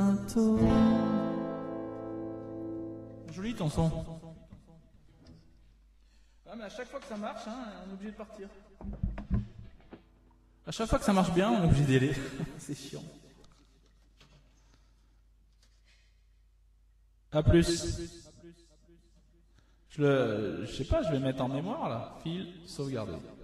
bientôt. Joli ton son. Ah, mais à chaque fois que ça marche, hein, on est obligé de partir. À chaque fois que ça marche bien, on est obligé d'y aller. C'est chiant. A plus. Je sais pas, je vais mettre en mémoire là. Fil, sauvegarder.